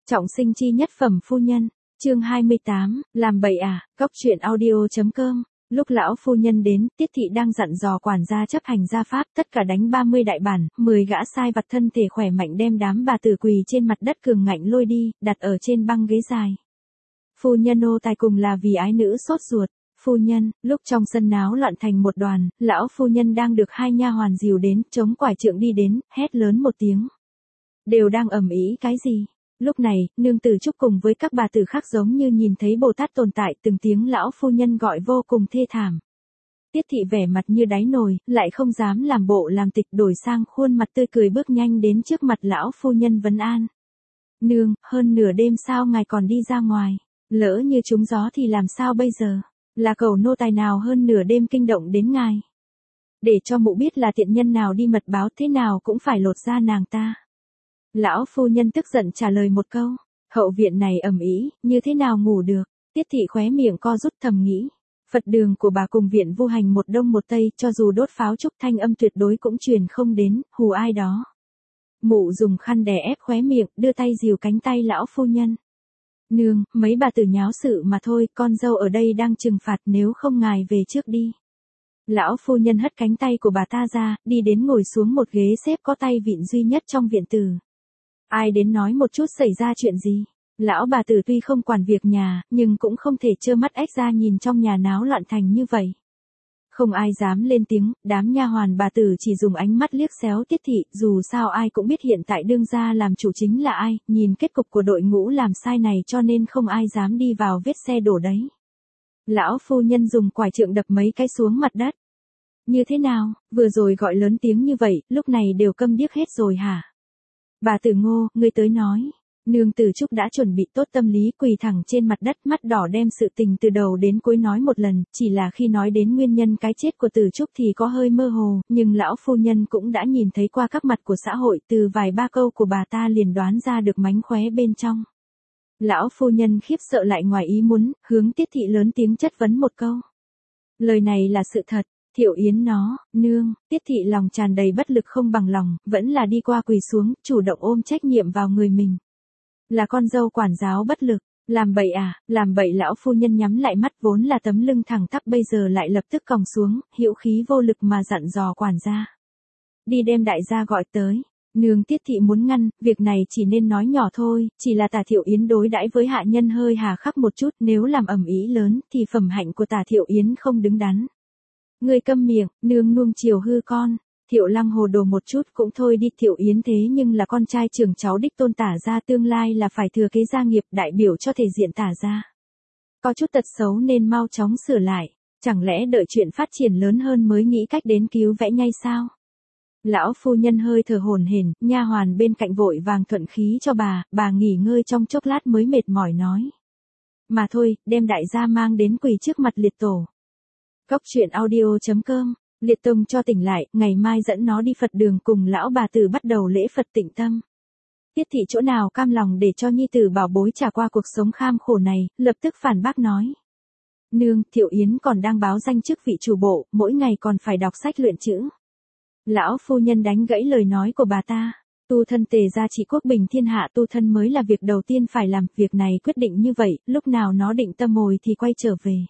Trọng sinh chi nhất phẩm phu nhân, chương 28, làm bậy à, góc truyện audio.com. Lúc lão phu nhân đến, Tiết thị đang dặn dò quản gia chấp hành gia pháp, tất cả đánh 30 đại bản, 10 gã sai vặt thân thể khỏe mạnh đem đám bà tử quỳ trên mặt đất cường ngạnh lôi đi, đặt ở trên băng ghế dài. Phu nhân nô tài cùng là vì ái nữ sốt ruột. Phu nhân, lúc trong sân náo loạn thành một đoàn, lão phu nhân đang được hai nha hoàn dìu đến, chống quải trượng đi đến, hét lớn một tiếng. Đều đang ầm ĩ cái gì? Lúc này, nương tử Trúc cùng với các bà tử khác giống như nhìn thấy Bồ Tát tồn tại, từng tiếng lão phu nhân gọi vô cùng thê thảm. Tiết thị vẻ mặt như đáy nồi, lại không dám làm bộ làm tịch, đổi sang khuôn mặt tươi cười bước nhanh đến trước mặt lão phu nhân vấn an. Nương, hơn nửa đêm sao ngài còn đi ra ngoài? Lỡ như trúng gió thì làm sao bây giờ? Là cẩu nô tài nào hơn nửa đêm kinh động đến ngài? Để cho mụ biết là tiện nhân nào đi mật báo thế nào cũng phải lột da nàng ta. Lão phu nhân tức giận trả lời một câu. Hậu viện này ầm ĩ, như thế nào ngủ được? Tiết thị khóe miệng co rút thầm nghĩ. Phật đường của bà cùng viện vu hành một đông một tây, cho dù đốt pháo trúc thanh âm tuyệt đối cũng truyền không đến, hù ai đó. Mụ dùng khăn đè ép khóe miệng, đưa tay dìu cánh tay lão phu nhân. Nương, mấy bà tử nháo sự mà thôi, con dâu ở đây đang trừng phạt, nếu không ngài về trước đi. Lão phu nhân hất cánh tay của bà ta ra, đi đến ngồi xuống một ghế xếp có tay vịn duy nhất trong viện tử. Ai đến nói một chút xảy ra chuyện gì? Lão bà tử tuy không quản việc nhà, nhưng cũng không thể trơ mắt ếch ra nhìn trong nhà náo loạn thành như vậy. Không ai dám lên tiếng, đám nha hoàn bà tử chỉ dùng ánh mắt liếc xéo Tiết thị, dù sao ai cũng biết hiện tại đương gia làm chủ chính là ai, nhìn kết cục của đội ngũ làm sai này cho nên không ai dám đi vào vết xe đổ đấy. Lão phu nhân dùng quải trượng đập mấy cái xuống mặt đất. Như thế nào, vừa rồi gọi lớn tiếng như vậy, lúc này đều câm điếc hết rồi hả? Bà tử Ngô, ngươi tới nói. Nương tử Trúc đã chuẩn bị tốt tâm lý, quỳ thẳng trên mặt đất, mắt đỏ đem sự tình từ đầu đến cuối nói một lần, chỉ là khi nói đến nguyên nhân cái chết của tử Trúc thì có hơi mơ hồ, nhưng lão phu nhân cũng đã nhìn thấy qua các mặt của xã hội, từ vài ba câu của bà ta liền đoán ra được mánh khóe bên trong. Lão phu nhân khiếp sợ lại ngoài ý muốn, hướng Tiết thị lớn tiếng chất vấn một câu. Lời này là sự thật. Thiệu Yến nó, nương, Tiết thị lòng tràn đầy bất lực không bằng lòng, vẫn là đi qua quỳ xuống, chủ động ôm trách nhiệm vào người mình. Là con dâu quản giáo bất lực, làm bậy à, làm bậy. Lão phu nhân nhắm lại mắt, vốn là tấm lưng thẳng tắp bây giờ lại lập tức còng xuống, hữu khí vô lực mà dặn dò quản gia. Đi đem đại gia gọi tới. Nương, Tiết thị muốn ngăn, việc này chỉ nên nói nhỏ thôi, chỉ là Tả Thiệu Yến đối đãi với hạ nhân hơi hà khắc một chút, nếu làm ầm ĩ lớn thì phẩm hạnh của Tả Thiệu Yến không đứng đắn. Ngươi câm miệng, nương nuông chiều hư con. Thiệu Lăng hồ đồ một chút cũng thôi đi. Thiệu Yến thế nhưng là con trai trưởng cháu đích tôn Tả gia, tương lai là phải thừa kế gia nghiệp, đại biểu cho thể diện Tả gia. Có chút tật xấu nên mau chóng sửa lại, chẳng lẽ đợi chuyện phát triển lớn hơn mới nghĩ cách đến cứu vẽ ngay sao? Lão phu nhân hơi thở hổn hển, nha hoàn bên cạnh vội vàng thuận khí cho bà nghỉ ngơi trong chốc lát mới mệt mỏi nói. Mà thôi, đem đại gia mang đến quỳ trước mặt liệt tổ. Góc truyện audio.com, liệt tông cho tỉnh lại, ngày mai dẫn nó đi Phật đường cùng lão bà tử bắt đầu lễ Phật tịnh tâm. Tiết thị chỗ nào cam lòng để cho nhi tử bảo bối trải qua cuộc sống kham khổ này, lập tức phản bác nói. Nương, Thiệu Yến còn đang báo danh chức vị chủ bộ, mỗi ngày còn phải đọc sách luyện chữ. Lão phu nhân đánh gãy lời nói của bà ta. Tu thân tề gia trị quốc bình thiên hạ, tu thân mới là việc đầu tiên phải làm, việc này quyết định như vậy, lúc nào nó định tâm rồi thì quay trở về.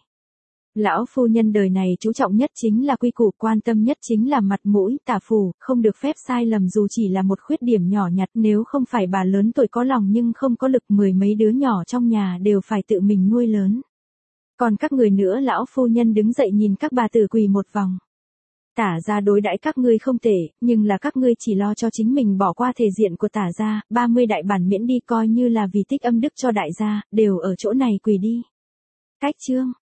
Lão phu nhân đời này chú trọng nhất chính là quy củ, quan tâm nhất chính là mặt mũi, tả phù, không được phép sai lầm dù chỉ là một khuyết điểm nhỏ nhặt, nếu không phải bà lớn tuổi có lòng nhưng không có lực, mười mấy đứa nhỏ trong nhà đều phải tự mình nuôi lớn. Còn các người nữa, lão phu nhân đứng dậy nhìn các bà tử quỳ một vòng. Tả gia đối đãi các ngươi không tệ, nhưng là các ngươi chỉ lo cho chính mình, bỏ qua thể diện của Tả gia, 30 đại bản miễn đi coi như là vì tích âm đức cho đại gia, đều ở chỗ này quỳ đi. Cách chương.